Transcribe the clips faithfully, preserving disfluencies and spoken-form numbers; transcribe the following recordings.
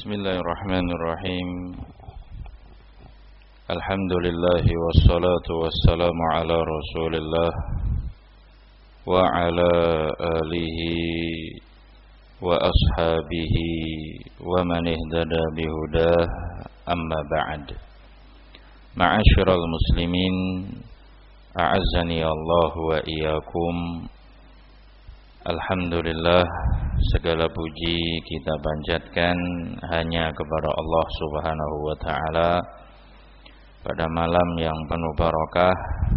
Bismillahirrahmanirrahim. Alhamdulillah wassalatu wassalamu ala Rasulillah wa ala alihi wa ashabihi wa man ihtada bihudah, amma ba'd. Ma'asyiral muslimin, a'azzani Allah wa iyyakum. Alhamdulillah, segala puji kita panjatkan hanya kepada Allah Subhanahu wa taala pada malam yang penuh barakah,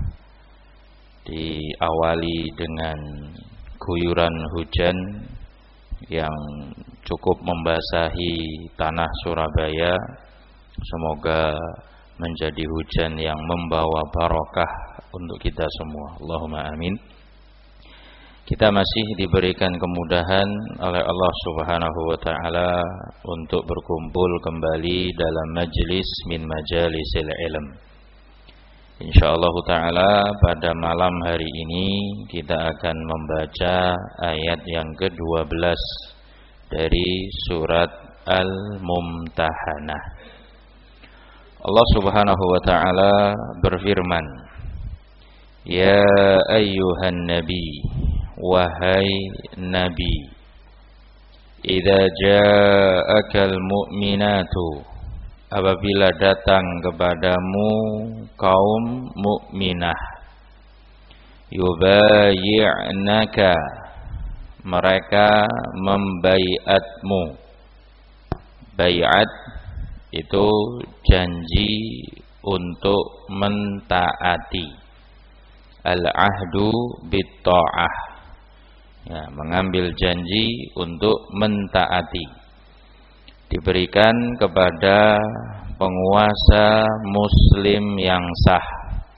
diawali dengan guyuran hujan yang cukup membasahi tanah Surabaya. Semoga menjadi hujan yang membawa barakah untuk kita semua. Allahumma amin. Kita masih diberikan kemudahan oleh Allah Subhanahu wa taala untuk berkumpul kembali dalam majlis min majalisil ilm. Insyaallah taala pada malam hari ini kita akan membaca ayat yang kedua belas dari surat Al-Mumtahanah. Allah Subhanahu wa taala berfirman, "Ya ayyuhan nabi, wahai nabi, idza ja'akal mu'minatu, apabila datang kepadamu kaum mukminah, yubayyi'naka, mereka membaiatmu." Baiat itu janji untuk mentaati. Al-ahdu bit-ta'ah, ya, mengambil janji untuk mentaati, diberikan kepada penguasa muslim yang sah,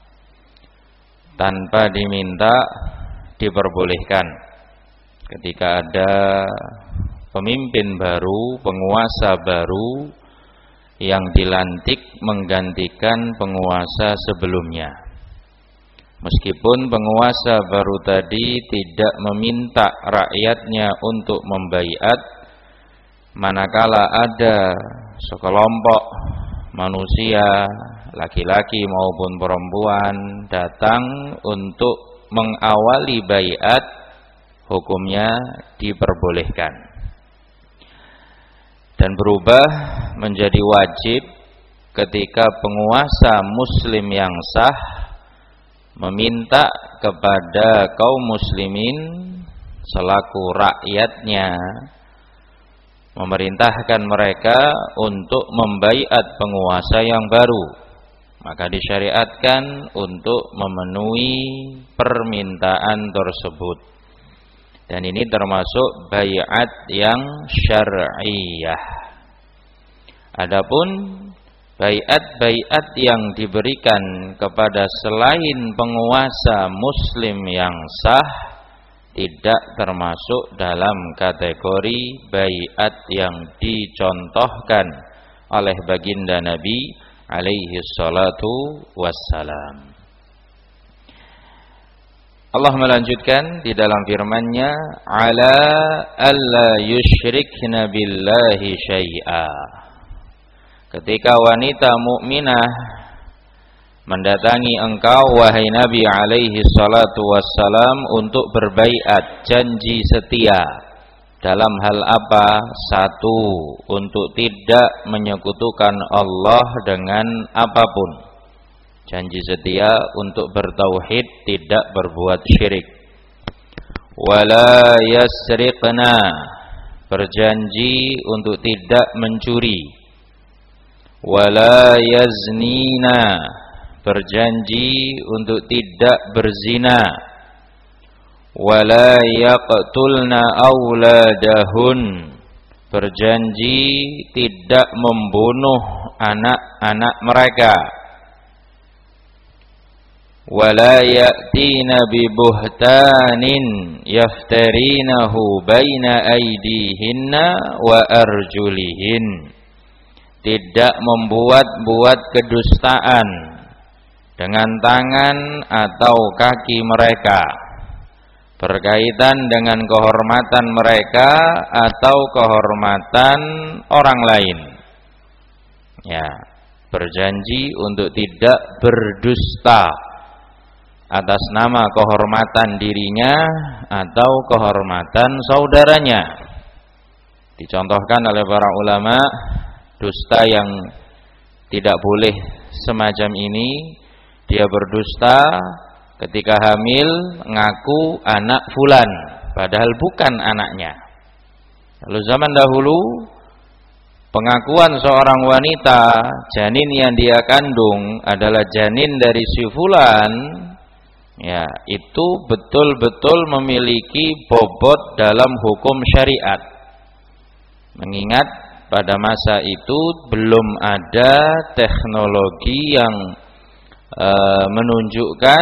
tanpa diminta, diperbolehkan. Ketika ada pemimpin baru, penguasa baru yang dilantik menggantikan penguasa sebelumnya, meskipun penguasa baru tadi tidak meminta rakyatnya untuk membaiat, manakala ada sekelompok manusia, laki-laki maupun perempuan, datang untuk mengawali baiat, hukumnya diperbolehkan dan berubah menjadi wajib ketika penguasa muslim yang sah meminta kepada kaum muslimin selaku rakyatnya, memerintahkan mereka untuk membaiat penguasa yang baru. Maka disyariatkan untuk memenuhi permintaan tersebut. Dan ini termasuk baiat yang syar'iyah. Adapun baiat-baiat yang diberikan kepada selain penguasa muslim yang sah tidak termasuk dalam kategori baiat yang dicontohkan oleh baginda Nabi alaihi salatu wassalam. Allah melanjutkan di dalam firman-Nya, "Ala alla yusyrikna billahi syai'a." Ketika wanita mukminah mendatangi engkau wahai Nabi alaihi salatu wassalam untuk berbaiat, janji setia dalam hal apa? Satu, untuk tidak menyekutukan Allah dengan apapun. Janji setia untuk bertauhid, tidak berbuat syirik. Wala yasriqna, berjanji untuk tidak mencuri. Wala yaznina, berjanji untuk tidak berzina. Wala yaqtulna auladahun, berjanji tidak membunuh anak-anak mereka. Wala ya'tina bibuhtanin yaftarinahu baina aydihinna wa arjulihin, tidak membuat-buat kedustaan dengan tangan atau kaki mereka, berkaitan dengan kehormatan mereka atau kehormatan orang lain. Ya, berjanji untuk tidak berdusta atas nama kehormatan dirinya atau kehormatan saudaranya. Dicontohkan oleh para ulama, dusta yang tidak boleh semacam ini, dia berdusta ketika hamil ngaku anak fulan padahal bukan anaknya. Lalu zaman dahulu pengakuan seorang wanita janin yang dia kandung adalah janin dari si fulan, ya, itu betul-betul memiliki bobot dalam hukum syariat. Mengingat pada masa itu belum ada teknologi yang e, menunjukkan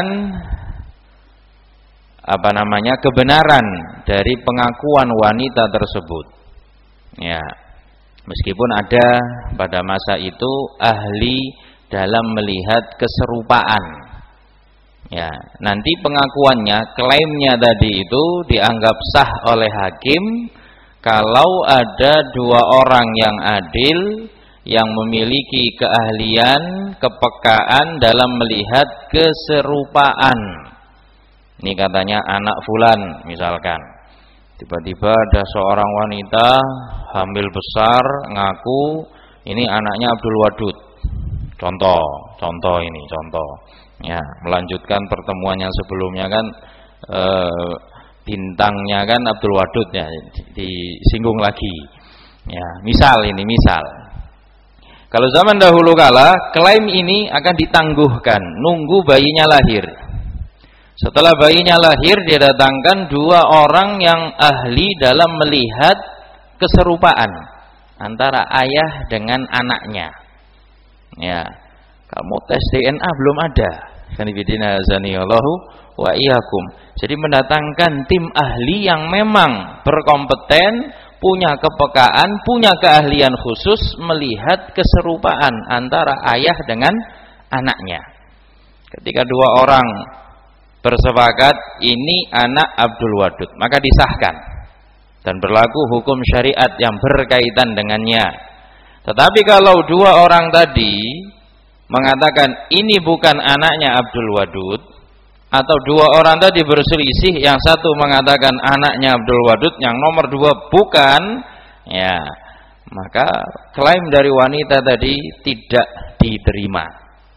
apa namanya kebenaran dari pengakuan wanita tersebut. Ya, meskipun ada pada masa itu ahli dalam melihat keserupaan. Ya, nanti pengakuannya, klaimnya tadi itu dianggap sah oleh hakim kalau ada dua orang yang adil yang memiliki keahlian, kepekaan dalam melihat keserupaan. Ini katanya anak fulan misalkan. Tiba-tiba ada seorang wanita hamil besar ngaku ini anaknya Abdul Wadud. Contoh, contoh ini, contoh. Ya, melanjutkan pertemuan yang sebelumnya kan e, bintangnya kan Abdul Wadud ya, disinggung lagi. Ya, misal ini misal. Kalau zaman dahulu kala klaim ini akan ditangguhkan nunggu bayinya lahir. Setelah bayinya lahir didatangkan dua orang yang ahli dalam melihat keserupaan antara ayah dengan anaknya. Ya. Kamu tes D N A belum ada. Kanibidina azanillahu wa iyyakum. Jadi mendatangkan tim ahli yang memang berkompeten, punya kepekaan, punya keahlian khusus melihat keserupaan antara ayah dengan anaknya. Ketika dua orang bersepakat ini anak Abdul Wadud, maka disahkan dan berlaku hukum syariat yang berkaitan dengannya. Tetapi kalau dua orang tadi mengatakan ini bukan anaknya Abdul Wadud, atau dua orang tadi berselisih, yang satu mengatakan anaknya Abdul Wadud, yang nomor dua bukan, ya, maka klaim dari wanita tadi tidak diterima.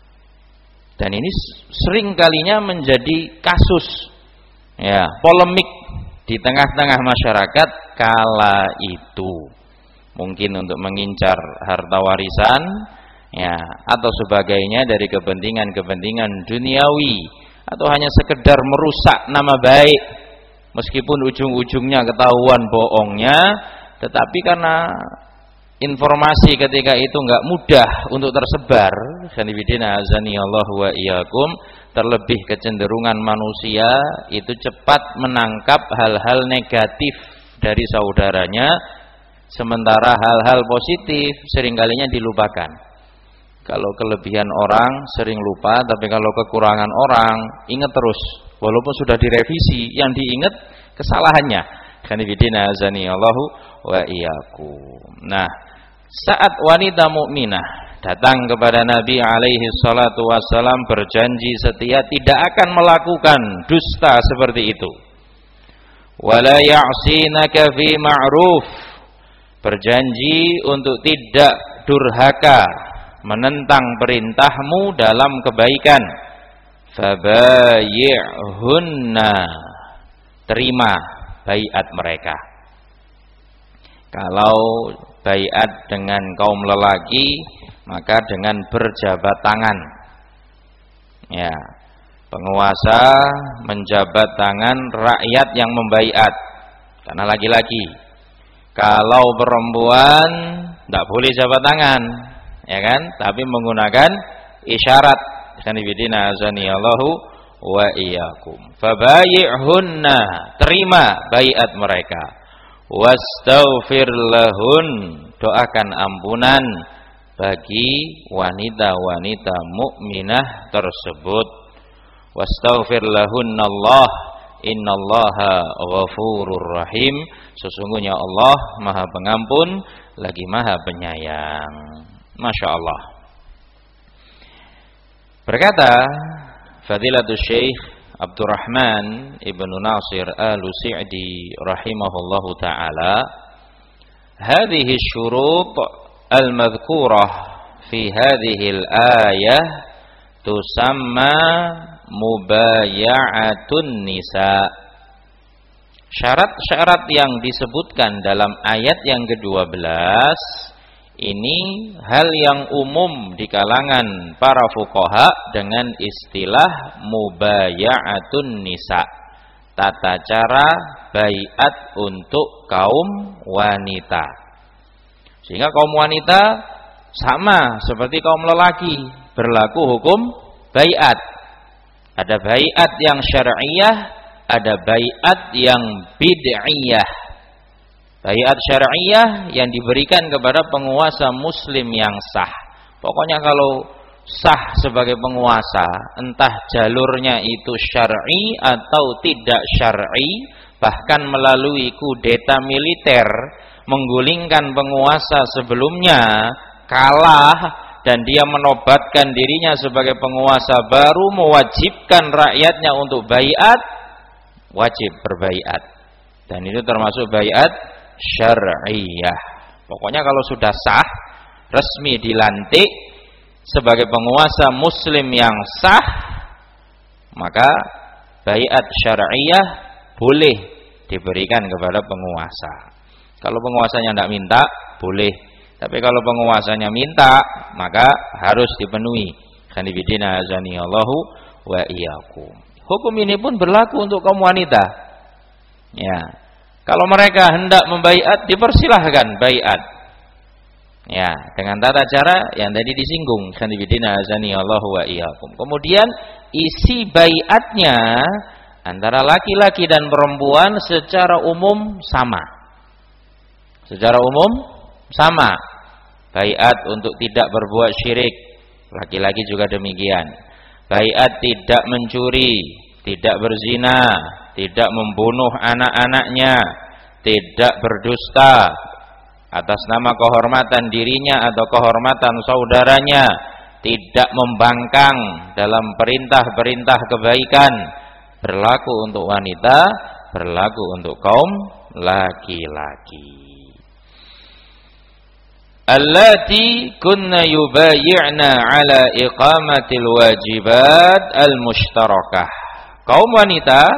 Dan ini sering kalinya menjadi kasus, ya, polemik di tengah-tengah masyarakat kala itu. Mungkin untuk mengincar harta warisan, ya, atau sebagainya dari kepentingan-kepentingan duniawi, atau hanya sekedar merusak nama baik meskipun ujung-ujungnya ketahuan bohongnya, tetapi karena informasi ketika itu enggak mudah untuk tersebar, sanibidina azanillahu wa iyyakum, terlebih kecenderungan manusia itu cepat menangkap hal-hal negatif dari saudaranya, sementara hal-hal positif seringkalinya dilupakan. Kalau kelebihan orang sering lupa, tapi kalau kekurangan orang ingat terus, walaupun sudah direvisi, yang diingat kesalahannya. Kanibidina azanillahu wa iyyakum. Nah, saat wanita mukminah datang kepada Nabi alaihi salatu wassalam berjanji setia tidak akan melakukan dusta seperti itu. Wala ya'sinaka fi ma'ruf, berjanji untuk tidak durhaka menentang perintahmu dalam kebaikan. Fabayi'hunna, terima baiat mereka. Kalau baiat dengan kaum lelaki, maka dengan berjabat tangan. Ya, penguasa menjabat tangan rakyat yang membaiat. Karena laki-laki. Kalau perempuan tidak boleh jabat tangan, ya kan? Tapi menggunakan isyarat. Kanibidina azanillahu wa iyyakum. Fabayi'hunna, terima baiat mereka. Wastaghfir lahun, doakan ampunan bagi wanita-wanita mukminah tersebut. Wastaghfir lahunallah, innallaha ghafurur rahim. Sesungguhnya Allah Maha Pengampun lagi Maha Penyayang. Masya Allah. Berkata Fadilatul Syekh Abdurrahman Ibnu Nasir Al-Sa'di rahimahullahu ta'ala, hadhihi syurut al-madhkurah fi hadhihi al-ayah tusamma mubaya'atun nisa. Syarat-syarat yang disebutkan dalam ayat yang kedua belas ini hal yang umum di kalangan para fuqaha dengan istilah mubaya'atun nisa, tata cara baiat untuk kaum wanita. Sehingga kaum wanita sama seperti kaum lelaki, berlaku hukum baiat. Ada baiat yang syar'iyah, ada baiat yang bid'iyah. Baiat syar'iyah yang diberikan kepada penguasa muslim yang sah. Pokoknya kalau sah sebagai penguasa, entah jalurnya itu syar'i atau tidak syar'i, bahkan melalui kudeta militer, menggulingkan penguasa sebelumnya, kalah, dan dia menobatkan dirinya sebagai penguasa baru, mewajibkan rakyatnya untuk baiat, wajib berbaiat. Dan itu termasuk baiat syar'iyah. Pokoknya kalau sudah sah, resmi dilantik sebagai penguasa muslim yang sah, maka baiat syar'iyah boleh diberikan kepada penguasa. Kalau penguasanya tidak minta, boleh. Tapi kalau penguasanya minta, maka harus dipenuhi. Khanifidina azanillahu wa iyyakum. Hukum ini pun berlaku untuk kaum wanita. Ya. Kalau mereka hendak membaiat, dipersilahkan baiat. Ya, dengan tata cara yang tadi disinggung. Khanifidina azanillahu wa iyyakum. Kemudian isi baiatnya antara laki-laki dan perempuan secara umum sama. Secara umum sama. Baiat untuk tidak berbuat syirik, laki-laki juga demikian. Baiat tidak mencuri, tidak berzina, tidak membunuh anak-anaknya, tidak berdusta atas nama kehormatan dirinya atau kehormatan saudaranya, tidak membangkang dalam perintah-perintah kebaikan. Berlaku untuk wanita, berlaku untuk kaum laki-laki. Allati kunna yubayi'na ala iqamatil wajibat al-mushtarakah. Kaum wanita,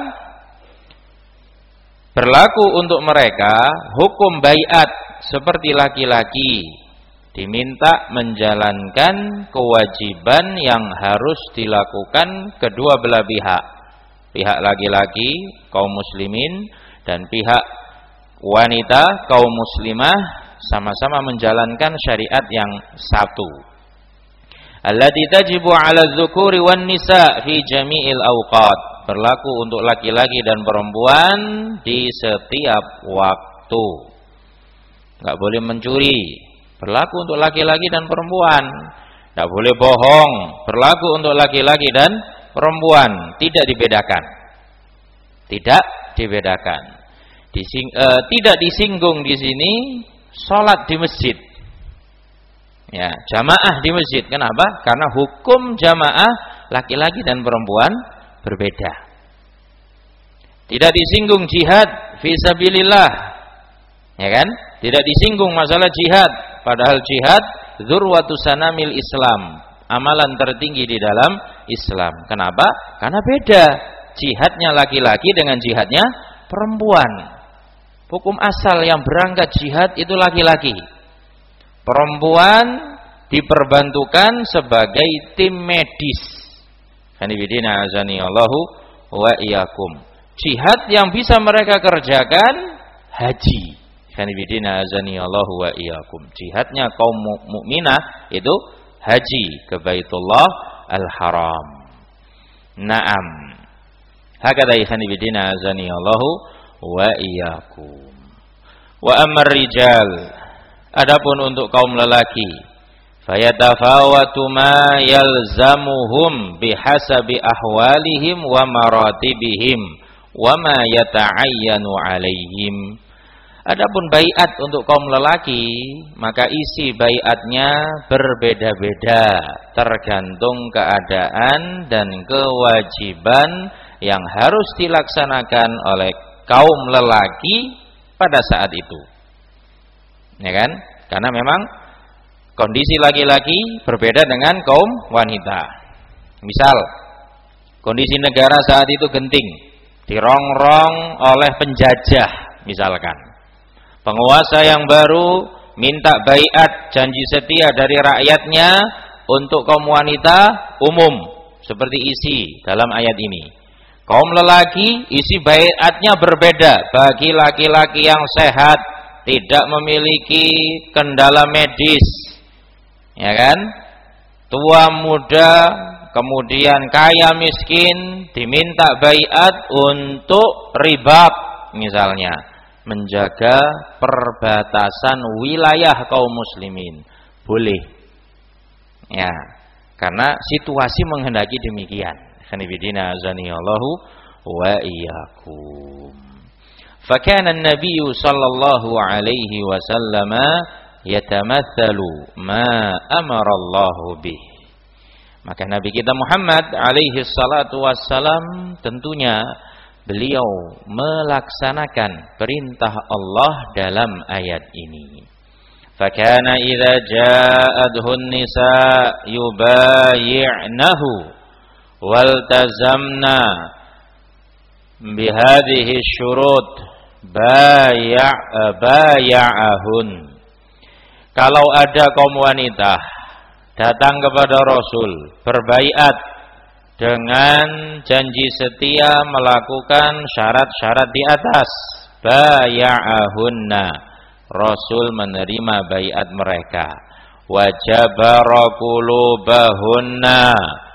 berlaku untuk mereka hukum baiat seperti laki-laki, diminta menjalankan kewajiban yang harus dilakukan kedua belah pihak. Pihak laki-laki, kaum muslimin, dan pihak wanita, kaum muslimah, sama-sama menjalankan syariat yang satu. Allati tajibu 'ala dzukuri wan nisa fi jami'il awqat. Berlaku untuk laki-laki dan perempuan di setiap waktu. Enggak boleh mencuri. Berlaku untuk laki-laki dan perempuan. Enggak boleh bohong. Berlaku untuk laki-laki dan perempuan. Tidak dibedakan. Tidak dibedakan. Dising, uh, tidak disinggung di sini salat di masjid. Ya, jamaah di masjid. Kenapa? Karena hukum jamaah laki-laki dan perempuan berbeda. Tidak disinggung jihad fi sabilillah. Ya kan? Tidak disinggung masalah jihad, padahal jihad dzurwatu sanamil Islam, amalan tertinggi di dalam Islam. Kenapa? Karena beda jihadnya laki-laki dengan jihadnya perempuan. Hukum asal yang berangkat jihad itu laki-laki. Perempuan diperbantukan sebagai tim medis. Hanifidina azani Allahu wa iyyakum. Jihad yang bisa mereka kerjakan haji. Hanifidina azani Allahu wa iyyakum. Jihadnya kaum mukminah itu haji ke Baitullah Al-Haram. Naam. Hakadha hanifidina azani Allahu wa iyyakum. Wa ammar rijal, adapun untuk kaum lelaki, fayatafawatu ma yalzamuhum bihasabi ahwalihim wa maratibihim wa ma yata'ayyanu 'alaihim. Adapun baiat untuk kaum lelaki, maka isi baiatnya berbeda-beda tergantung keadaan dan kewajiban yang harus dilaksanakan oleh kaum lelaki pada saat itu. Ya kan? Karena memang kondisi laki-laki berbeda dengan kaum wanita. Misal, kondisi negara saat itu genting, dirongrong oleh penjajah misalkan. Penguasa yang baru minta baiat janji setia dari rakyatnya untuk kaum wanita umum seperti isi dalam ayat ini. Kaum lelaki isi baiatnya berbeda bagi laki-laki yang sehat, tidak memiliki kendala medis, ya kan? Tua muda, kemudian kaya miskin diminta baiat untuk ribab misalnya. Menjaga perbatasan wilayah kaum muslimin boleh, ya, karena situasi menghendaki demikian. Khanifidina azanillahu wa iyyakum. Fakana an-nabiy sallallahu alaihi wasallam yatamathalu ma amara Allah bih. Maka Nabi kita Muhammad alaihi salatu wassalam tentunya beliau melaksanakan perintah Allah dalam ayat ini. Fakana idza ja'adhun nisa yubayyi'nahu waltazamna bihadhihi syurut bay'a bay'ahun. Kalau ada kaum wanita datang kepada Rasul berbaiat dengan janji setia melakukan syarat-syarat di atas, bay'ahunna, Rasul menerima baiat mereka, wajabara qulubahunna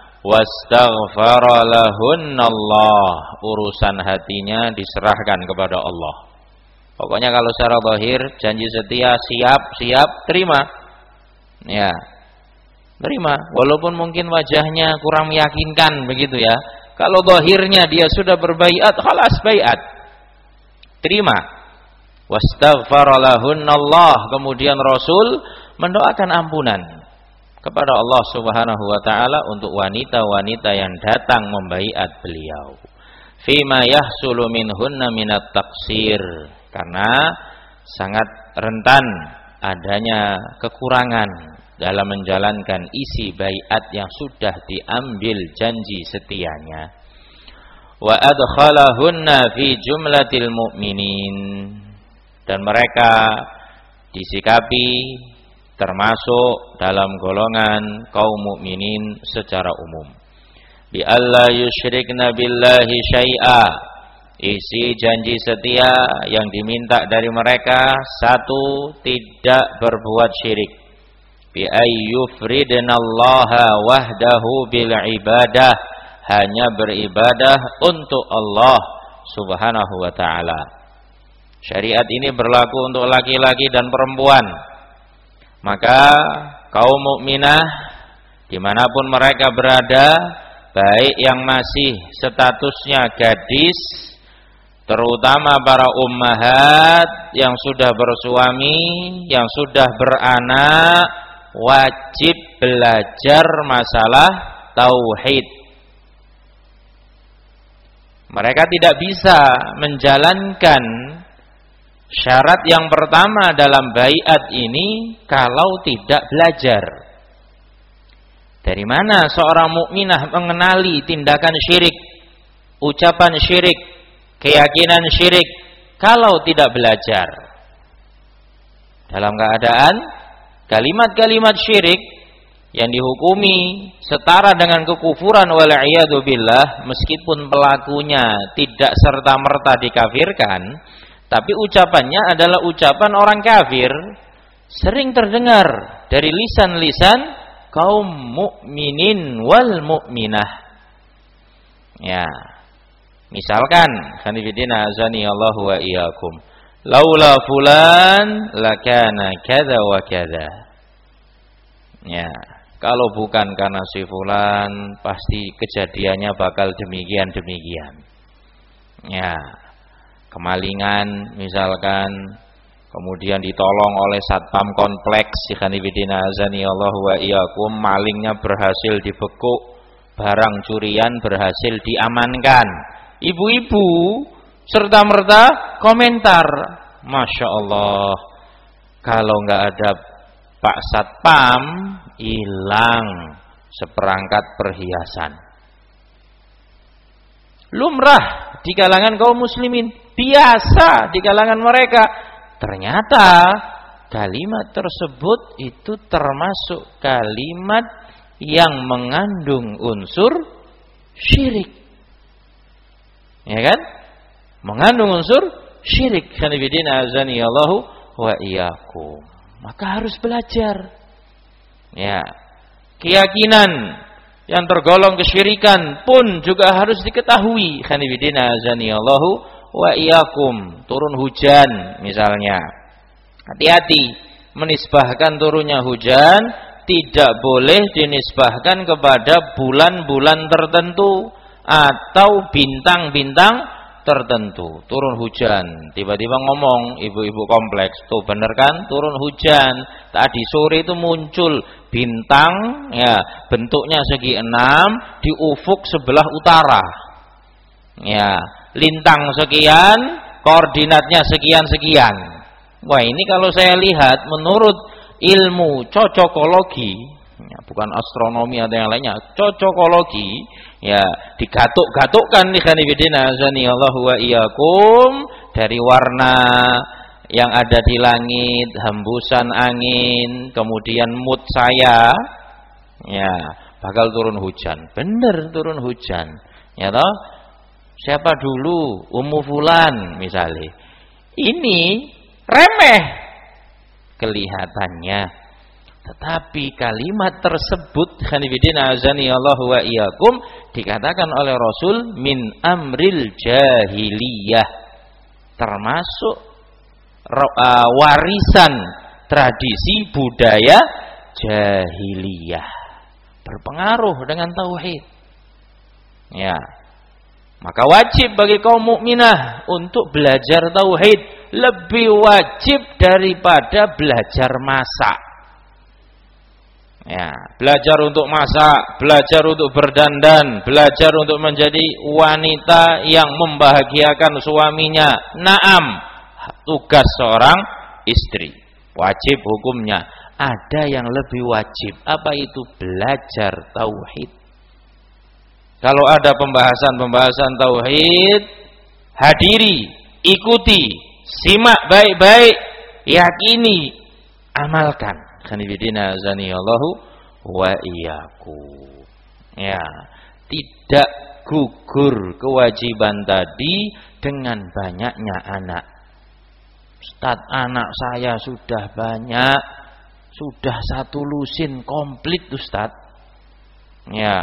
wastaghfara lahunnallah, urusan hatinya diserahkan kepada Allah. Pokoknya kalau secara zahir janji setia siap, siap, terima. Ya. Terima, walaupun mungkin wajahnya kurang meyakinkan begitu ya. Kalau zahirnya dia sudah berbaiat, khalas baiat. Terima. Wastaghfara lahunnallah, kemudian Rasul mendoakan ampunan kepada Allah Subhanahu wa taala untuk wanita-wanita yang datang membaiat beliau. Fima yahsulu minhunna minat taqsir, karena sangat rentan adanya kekurangan dalam menjalankan isi baiat yang sudah diambil janji setianya. Wa adkhalahunna fi jumlatil mu'minin, dan mereka disikapi termasuk dalam golongan kaum mukminin secara umum. Bi alla yusyrikna billahi syai'a, isi janji setia yang diminta dari mereka, satu, tidak berbuat syirik. Bi ayyufridnallaha wahdahu bil ibadah, hanya beribadah untuk Allah Subhanahu wa taala. Syariat ini berlaku untuk laki-laki dan perempuan. Maka kaum mukminah dimanapun mereka berada, baik yang masih statusnya gadis, terutama para ummahat yang sudah bersuami, yang sudah beranak, wajib belajar masalah tauhid. Mereka tidak bisa menjalankan syarat yang pertama dalam baiat ini kalau tidak belajar. Dari mana seorang mukminah mengenali tindakan syirik, ucapan syirik, keyakinan syirik kalau tidak belajar? Dalam keadaan kalimat-kalimat syirik yang dihukumi setara dengan kekufuran wal'iyadu billah, meskipun pelakunya tidak serta-merta dikafirkan, tapi ucapannya adalah ucapan orang kafir, sering terdengar dari lisan-lisan kaum mukminin wal mukminah. Ya. Misalkan, khanifidina azani Allah wa iyyakum, laula fulan lakana kadza wa kadza. Ya, kalau bukan karena si fulan, pasti kejadiannya bakal demikian-demikian. Ya, kemalingan misalkan, kemudian ditolong oleh satpam kompleks, ikhwanifidina azani Allah wa iyyakum, malingnya berhasil dibekuk, barang curian berhasil diamankan. Ibu-ibu serta merta komentar, Masya Allah, kalau nggak ada Pak Satpam, hilang seperangkat perhiasan. Lumrah di kalangan kaum muslimin, biasa di kalangan mereka. Ternyata kalimat tersebut itu termasuk kalimat yang mengandung unsur syirik. Ya kan? Mengandung unsur syirik. Khanifidina azani Allahu wa iyyakum. Maka harus belajar. Ya. Keyakinan yang tergolong kesyirikan pun juga harus diketahui. Khanifidina azani Allahu wa iyyakum. Turun hujan misalnya, hati-hati menisbahkan turunnya hujan tidak boleh dinisbahkan kepada bulan-bulan tertentu atau bintang-bintang tertentu. Turun hujan, tiba-tiba ngomong ibu-ibu kompleks, tuh bener kan turun hujan, tadi sore itu muncul bintang, ya bentuknya segi enam di ufuk sebelah utara, ya lintang sekian, koordinatnya sekian-sekian. Wah, ini kalau saya lihat menurut ilmu cocokologi, ya, bukan astronomi atau yang lainnya, cocokologi, ya digatuk-gatukkan nih khanifidina azani Allahu wa iyyakum, dari warna yang ada di langit, hembusan angin, kemudian mood saya, ya bakal turun hujan. Bener turun hujan, ya toh. Siapa dulu? Ummu Fulan misalnya. Ini remeh kelihatannya, tetapi kalimat tersebut khanifidina azani Allahu wa iyyakum dikatakan oleh Rasul min amril jahiliyah, termasuk uh, warisan tradisi budaya jahiliyah, berpengaruh dengan tauhid. Ya, maka wajib bagi kaum mukminah untuk belajar tauhid, lebih wajib daripada belajar masak. Ya, belajar untuk masak, belajar untuk berdandan, belajar untuk menjadi wanita yang membahagiakan suaminya. Naam, tugas seorang istri, wajib hukumnya. Ada yang lebih wajib, apa itu? Belajar tauhid. Kalau ada pembahasan-pembahasan tauhid, hadiri, ikuti, simak baik-baik, yakini, amalkan. Khanifidina azani Allahu wa iyyakum. Ya, tidak gugur kewajiban tadi dengan banyaknya anak. Ustaz, anak saya sudah banyak, sudah satu lusin komplit Ustaz. Ya,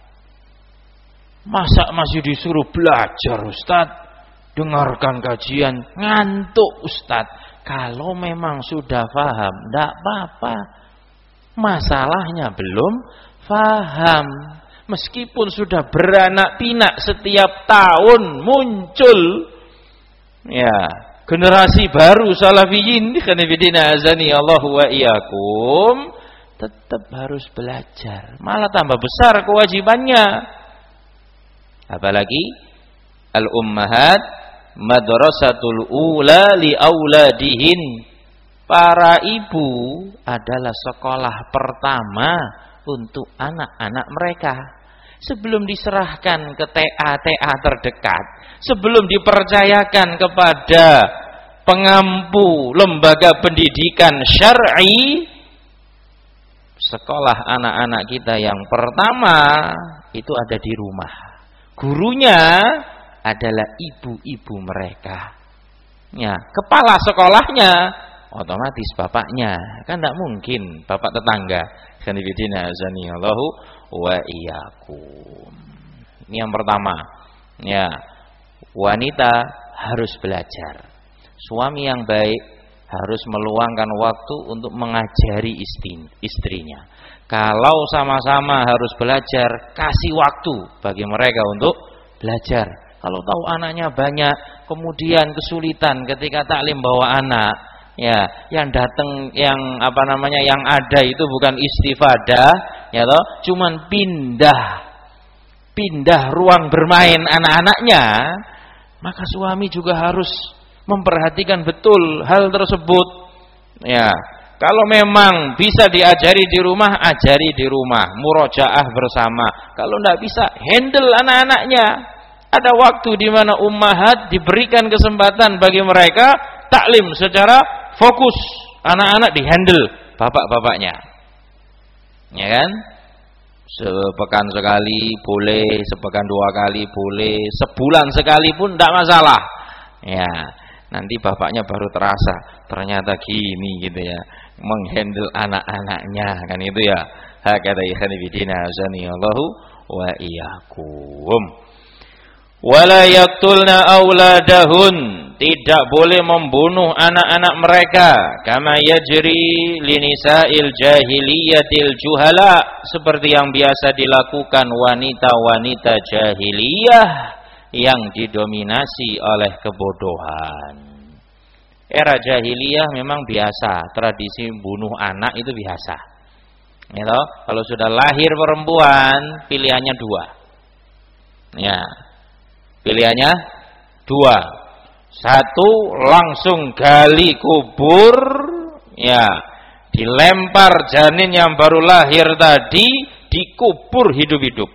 masa masih disuruh belajar Ustaz? Dengarkan kajian, ngantuk Ustaz. Kalau memang sudah paham, tidak apa-apa. Masalahnya belum paham. Meskipun sudah beranak pinak setiap tahun muncul, ya generasi baru salafiyin, khanifidina azani Allahu wa iyyakum, tetap harus belajar. Malah tambah besar kewajibannya. Apalagi al-ummahat madrasatul ula li auladihin. Para ibu adalah sekolah pertama untuk anak-anak mereka. Sebelum diserahkan ke T A T A terdekat, sebelum dipercayakan kepada pengampu lembaga pendidikan syar'i, sekolah anak-anak kita yang pertama itu ada di rumah. Gurunya adalah ibu-ibu mereka. Ya, kepala sekolahnya otomatis bapaknya. Kan tidak mungkin bapak tetangga. Khanifidina azani Allahu wa iyyakum. Ini yang pertama. Ya, wanita harus belajar. Suami yang baik harus meluangkan waktu untuk mengajari istri, istrinya. Kalau sama-sama harus belajar, kasih waktu bagi mereka untuk belajar. Kalau tahu anaknya banyak, kemudian kesulitan ketika taklim bawa anak, ya, yang datang yang apa namanya yang ada itu bukan istifadah, ya toh, cuman pindah pindah ruang bermain anak-anaknya, maka suami juga harus memperhatikan betul hal tersebut. Ya, kalau memang bisa diajari di rumah, ajari di rumah, murojaah bersama. Kalau tidak bisa, handle anak-anaknya. Ada waktu di mana ummahat diberikan kesempatan bagi mereka taklim secara fokus. Anak-anak dihandle bapak-bapaknya. Ya kan? Sepekan sekali boleh, sepekan dua kali boleh, sebulan sekali pun tidak masalah. Ya, nanti bapaknya baru terasa ternyata gini gitu ya, menghandle anak-anaknya kan itu ya. Hakata ikhwan fillah azanillahu wa iyyakum. Wala yaqtulna auladahun, tidak boleh membunuh anak-anak mereka, kama yajri linisa'il jahiliyatil juhala, seperti yang biasa dilakukan wanita-wanita jahiliyah yang didominasi oleh kebodohan. Era jahiliyah memang biasa, tradisi bunuh anak itu biasa. Ya toh? Kalau sudah lahir perempuan, pilihannya dua. Ya. Pilihannya dua. Satu, langsung gali kubur, ya, dilempar janin yang baru lahir tadi, dikubur hidup-hidup.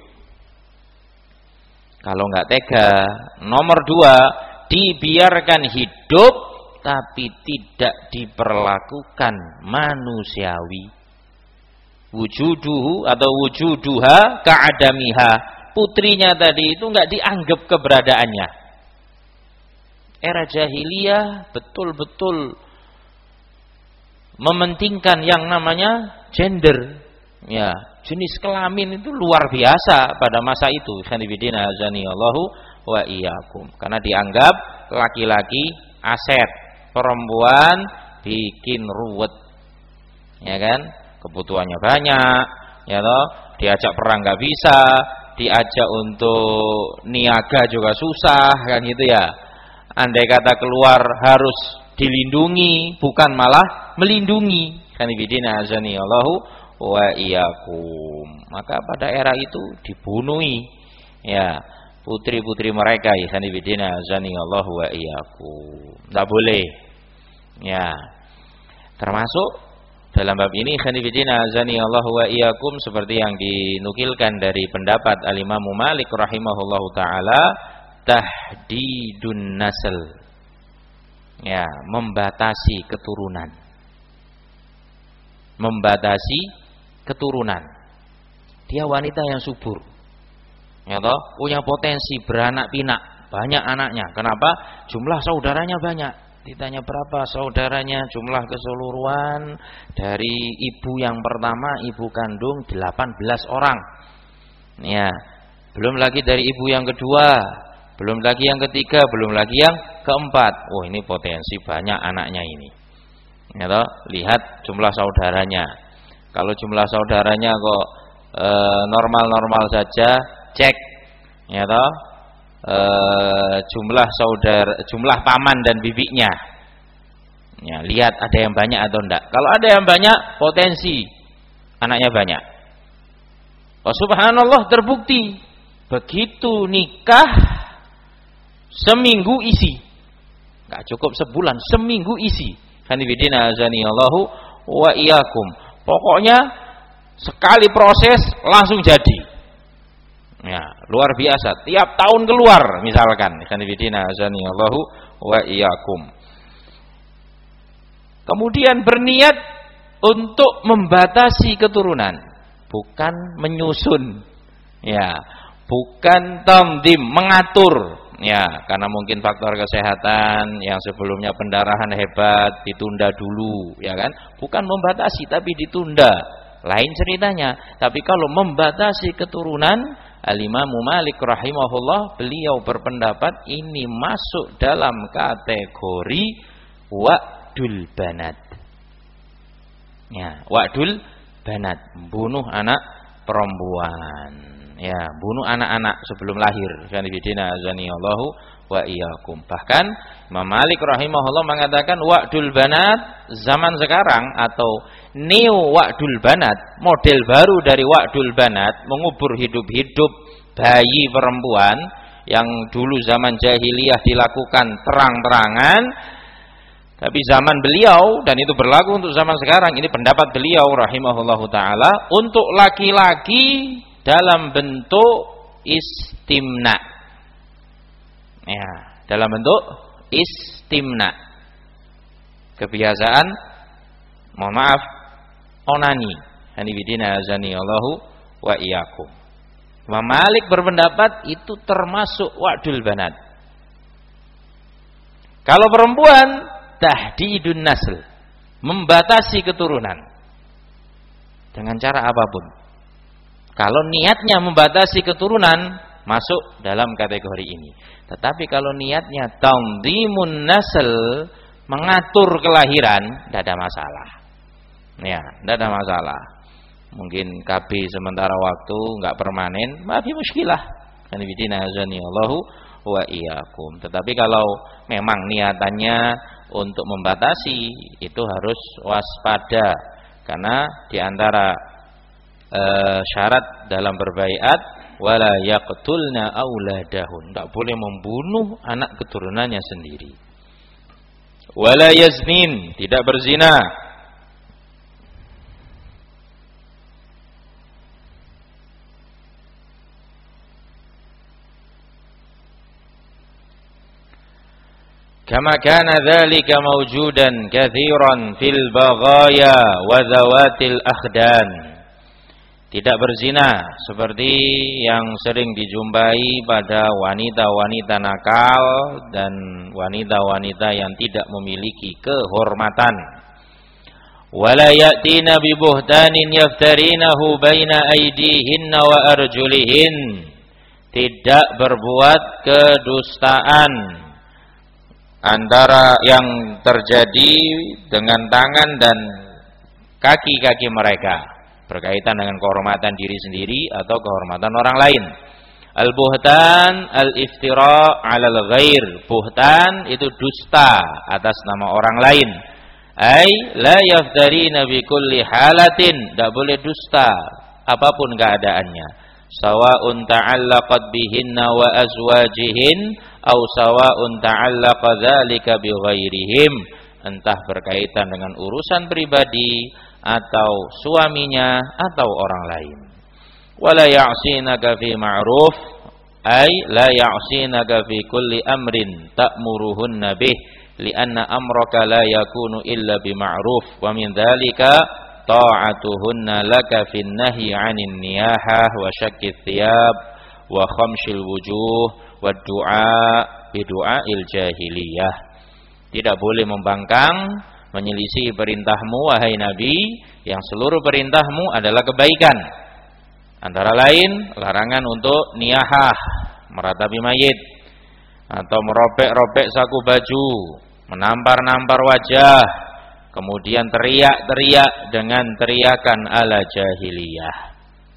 Kalau nggak tega, nomor dua, dibiarkan hidup tapi tidak diperlakukan manusiawi. Wujuduhu atau wujuduha ka'adamiha, putrinya tadi itu nggak dianggap keberadaannya. Era jahiliyah betul-betul mementingkan yang namanya gender, ya, jenis kelamin itu luar biasa pada masa itu. Khanifidina azanillahu wa iyyakum. Karena dianggap laki-laki aset, perempuan bikin ruwet, ya kan? Kebutuhannya banyak, ya toh, diajak perang nggak bisa, diajak untuk niaga juga susah, kan gitu ya. Andai kata keluar harus dilindungi, bukan malah melindungi. Khanifidina azanillahu wa iyyakum. Maka pada era itu dibunuhi, ya, putri-putri mereka, ya, khanifidina azanillahu wa iyyakum. Tidak boleh, ya. Termasuk dalam bab ini khanifidina azanillahu wa iyyakum, seperti yang dinukilkan dari pendapat al-Imam Malik rahimahullahu taala, tahdidun nasl, ya, membatasi keturunan. Membatasi keturunan. Dia wanita yang subur, ya toh, punya potensi beranak pinak, banyak anaknya. Kenapa? Jumlah saudaranya banyak. Ditanya berapa saudaranya, jumlah keseluruhan dari ibu yang pertama, ibu kandung delapan belas orang. Ya, belum lagi dari ibu yang kedua, belum lagi yang ketiga, belum lagi yang keempat. Oh, ini potensi banyak anaknya ini. Ya toh, lihat jumlah saudaranya. Kalau jumlah saudaranya kok e, normal-normal saja, cek, ya toh, e, jumlah saudara, jumlah paman dan bibinya. Ya, lihat ada yang banyak atau enggak. Kalau ada yang banyak, potensi anaknya banyak. Oh, subhanallah, terbukti. Begitu nikah, seminggu isi. Enggak cukup sebulan, seminggu isi. Khanifidina azanillahu wa iyyakum. Pokoknya sekali proses langsung jadi. Ya, luar biasa. Tiap tahun keluar misalkan. Khanifidina azanillahu wa iyyakum. Kemudian berniat untuk membatasi keturunan, bukan menyusun, ya, bukan tamdim, mengatur, ya, karena mungkin faktor kesehatan yang sebelumnya pendarahan hebat ditunda dulu, ya kan? Bukan membatasi tapi ditunda, lain ceritanya. Tapi kalau membatasi keturunan, Al-Imam Malik rahimahullah, beliau berpendapat ini masuk dalam kategori wa'dul banat. Ya, wa'dul banat, bunuh anak perempuan. ya, bunuh anak-anak sebelum lahir. Sanibidina azanillahu wa iyyakum. Bahkan Imam Malik rahimahullah mengatakan wa'dul banat zaman sekarang atau neo wa'dul banat, model baru dari wa'dul banat, mengubur hidup-hidup bayi perempuan yang dulu zaman jahiliyah dilakukan terang-terangan, tapi zaman beliau, dan itu berlaku untuk zaman sekarang, ini pendapat beliau rahimahullahu ta'ala, untuk laki-laki dalam bentuk istimna, ya, dalam bentuk istimna, kebiasaan, mohon maaf, onani. Hanifidina azani Allahu wa iyyakum. Imam Malik berpendapat itu termasuk wa'dul banat. Kalau perempuan, tahdidun nasl, membatasi keturunan dengan cara apapun. Kalau niatnya membatasi keturunan, masuk dalam kategori ini. Tetapi kalau niatnya tanzimun nasl, mengatur kelahiran, tidak ada masalah. Ya, tidak ada masalah. Mungkin K B sementara waktu, enggak permanen, mafi muskilah. Kanibidina azani Allahu wa iyyakum. Tetapi kalau memang niatannya untuk membatasi, itu harus waspada, karena di antara e, syarat dalam berbaiat wala yaqtulna auladahun, enggak boleh membunuh anak keturunannya sendiri. Wala yaznin, tidak berzina. Kama kana dzalika mawjudan katsiran fil baghaya wa zawatil akhdan. Tidak berzina seperti yang sering dijumpai pada wanita-wanita nakal dan wanita-wanita yang tidak memiliki kehormatan. Wala ya'tina bi buhtanin yaftarinahu baina aydihinna wa arjulihin. Tidak berbuat kedustaan antara yang terjadi dengan tangan dan kaki-kaki mereka berkaitan dengan kehormatan diri sendiri atau kehormatan orang lain. Al-buhtan al-iftira 'alal ghair. Buhtan itu dusta atas nama orang lain. Ai la yaftarina bi kulli halatin, tidak boleh dusta apapun keadaannya. Sawa'un ta'allaqat bihinna wa azwajihin aw sawa'un ta'allaqa dzalika bi ghairihim, entah berkaitan dengan urusan pribadi atau suaminya atau orang lain. Wala ya'sinaka fi ma'ruf, ay la ya'sinaka fi kulli amrin ta'muruhunna bih, li'anna amraka la yakunu illa bi ma'ruf, wa min dzalika ta'atuhunna laka fin nahyi 'anil niyahah wa syaqqit thiyab wa khamshil wujuh wa du'a bi du'ail jahiliyah. Tidak boleh membangkang, menyelisih perintahmu wahai Nabi, yang seluruh perintahmu adalah kebaikan. Antara lain larangan untuk niyahah, meratapi mayit, atau merobek-robek saku baju, menampar-nampar wajah, kemudian teriak-teriak dengan teriakan ala jahiliyah.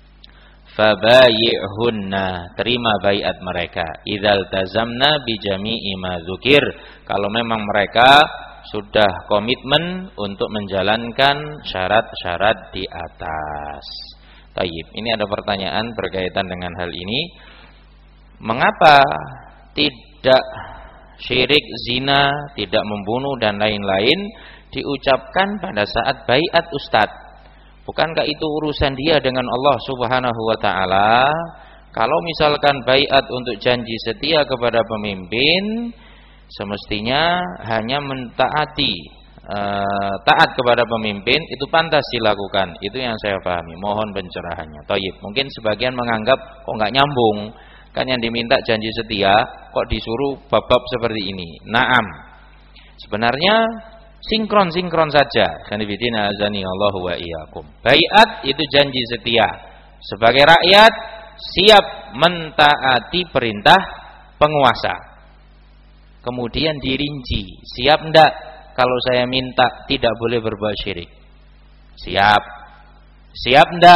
Fabayi'hunna, terima baiat mereka. Idzal tazamna bi jami'i ma dzukir, kalau memang mereka sudah komitmen untuk menjalankan syarat-syarat di atas. Tayyib, ini ada pertanyaan berkaitan dengan hal ini. Mengapa tidak syirik, zina, tidak membunuh dan lain-lain diucapkan pada saat baiat ustadz? Bukankah itu urusan dia dengan Allah Subhanahu wa taala? Kalau misalkan baiat untuk janji setia kepada pemimpin, semestinya hanya mentaati, e, taat kepada pemimpin itu pantas dilakukan. Itu yang saya pahami. Mohon pencerahannya. Thayyib. Mungkin sebagian menganggap kok enggak nyambung. Kan yang diminta janji setia, kok disuruh bab-bab seperti ini. Naam. Sebenarnya sinkron-sinkron saja. Kanibidina azani Allahu wa iyyakum. Baiat itu janji setia. Sebagai rakyat siap mentaati perintah penguasa. Kemudian dirinci, siap enggak kalau saya minta tidak boleh berbuat syirik? Siap. Siap enggak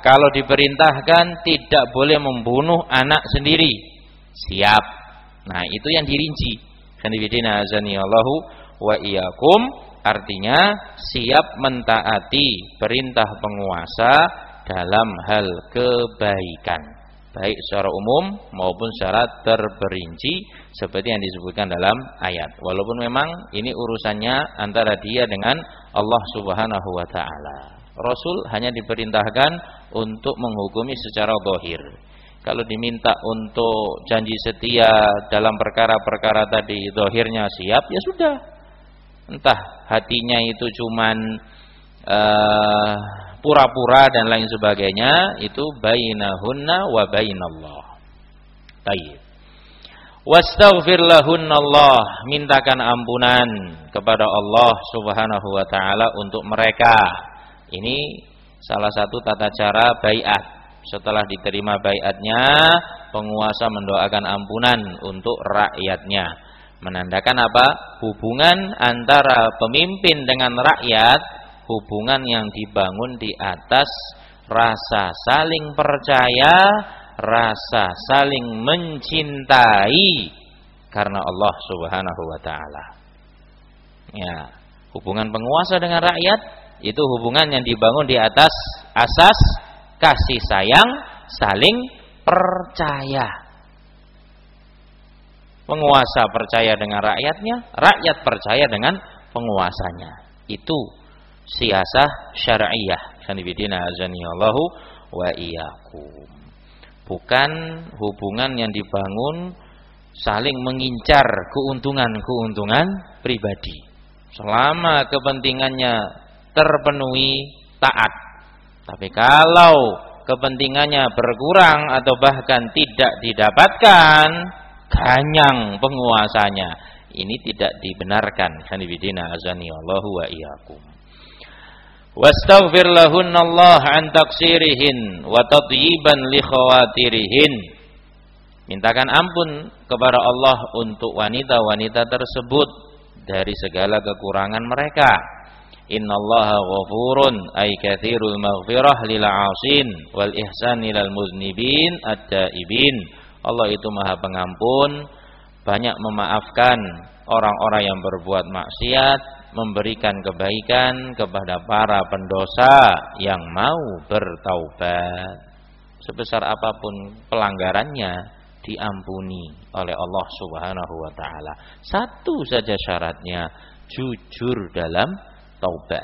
Kalau diperintahkan tidak boleh membunuh anak sendiri, siap. Nah, itu yang dirinci. Khanifidina azanillahu wa iyyakum, artinya siap mentaati perintah penguasa dalam hal kebaikan, baik secara umum maupun secara terperinci seperti yang disebutkan dalam ayat. Walaupun memang ini urusannya antara dia dengan Allah Subhanahu wa taala. Rasul hanya diperintahkan untuk menghukumi secara zahir. Kalau diminta untuk janji setia dalam perkara-perkara tadi zahirnya siap, ya sudah. Entah hatinya itu cuman uh, pura-pura dan lain sebagainya, itu bainahunna wa bainallah. Baik. Wastaghfir lahunnallah, mintakan ampunan kepada Allah Subhanahu wa taala untuk mereka. Ini salah satu tata cara baiat. Setelah diterima baiatnya, penguasa mendoakan ampunan untuk rakyatnya. Menandakan apa? Hubungan antara pemimpin dengan rakyat, hubungan yang dibangun di atas rasa saling percaya, rasa saling mencintai karena Allah Subhanahu wa taala. Ya, hubungan penguasa dengan rakyat itu hubungan yang dibangun di atas asas kasih sayang, saling percaya. Penguasa percaya dengan rakyatnya, rakyat percaya dengan penguasanya. Itu siasah syar'iyah. Khanifidina azanillahu wa iyyakum. Bukan hubungan yang dibangun saling mengincar keuntungan-keuntungan pribadi. Selama kepentingannya terpenuhi, taat. Tapi kalau kepentingannya berkurang atau bahkan tidak didapatkan, ganyang penguasanya. Ini tidak dibenarkan. Khanifidina azanillahu wa iyyakum. Wastaghfir lahunallah an taqsirihin wa tadyiban li khawatirihin. Mintakan ampun kepada Allah untuk wanita-wanita tersebut dari segala kekurangan mereka. Innallaha ghafurun ay katsirul maghfirah lil 'asin wal ihsan lil muznibin at-taibin. Allah itu Maha Pengampun, banyak memaafkan orang-orang yang berbuat maksiat, memberikan kebaikan kepada para pendosa yang mau bertaubat. Sebesar apapun pelanggarannya diampuni oleh Allah Subhanahu wa taala. Satu saja syaratnya, jujur dalam taubat.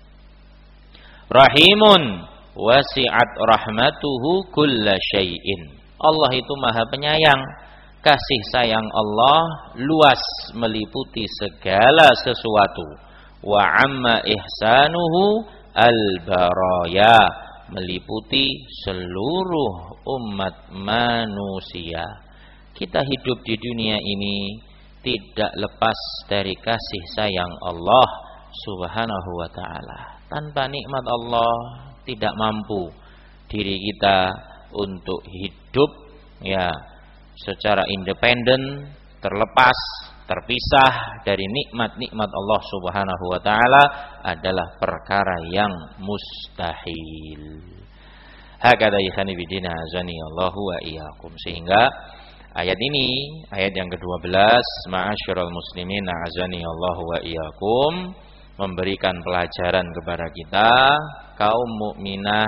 Rahimun wasi'at rahmatuhu kulla syai'in. Allah itu Maha Penyayang. Kasih sayang Allah luas meliputi segala sesuatu. Wa amma ihsanuhu al-baraya, meliputi seluruh umat manusia. Kita hidup di dunia ini tidak lepas dari kasih sayang Allah Subhanahu wa ta'ala. Tanpa nikmat Allah tidak mampu diri kita untuk hidup ya secara independen, terlepas, terpisah dari nikmat-nikmat Allah Subhanahu wa taala adalah perkara yang mustahil. Hakadha ikhani bidina azani Allahu wa iyyakum. Sehingga ayat ini, ayat yang kedua belas, ma'asyiral muslimin azani Allahu wa iyyakum, memberikan pelajaran kepada kita, kaum mukminah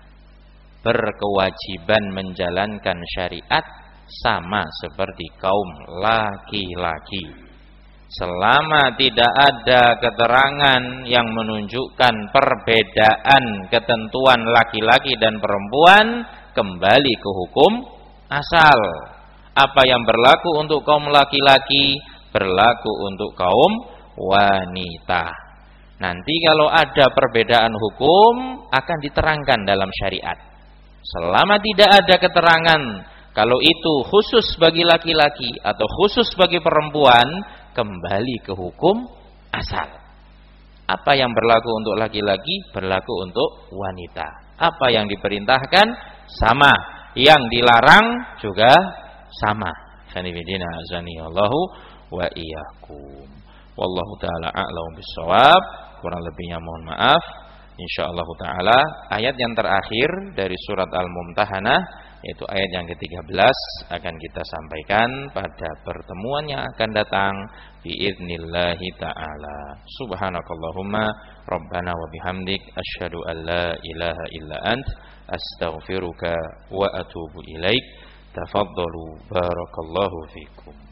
berkewajiban menjalankan syariat sama seperti kaum laki-laki. Selama tidak ada keterangan yang menunjukkan perbedaan ketentuan laki-laki dan perempuan, kembali ke hukum asal. Apa yang berlaku untuk kaum laki-laki berlaku untuk kaum wanita. Nanti kalau ada perbedaan hukum akan diterangkan dalam syariat. Selama tidak ada keterangan kalau itu khusus bagi laki-laki atau khusus bagi perempuan, kembali ke hukum asal. Apa yang berlaku untuk laki-laki berlaku untuk wanita. Apa yang diperintahkan sama, yang dilarang juga sama. Sanibidina azanillahu wa iyyakum. Wallahu taala a'lam bissawab. Kurang lebihnya mohon maaf. Insyaallah taala ayat yang terakhir dari surat Al-Mumtahanah, yaitu ayat yang ketiga belas, akan kita sampaikan pada pertemuan yang akan datang biidznillah taala. Subhanakallahumma rabbana wa bihamdik asyhadu an la ilaha illa ant astaghfiruka wa atubu ilaik. Tafaddalu barakallahu fikum.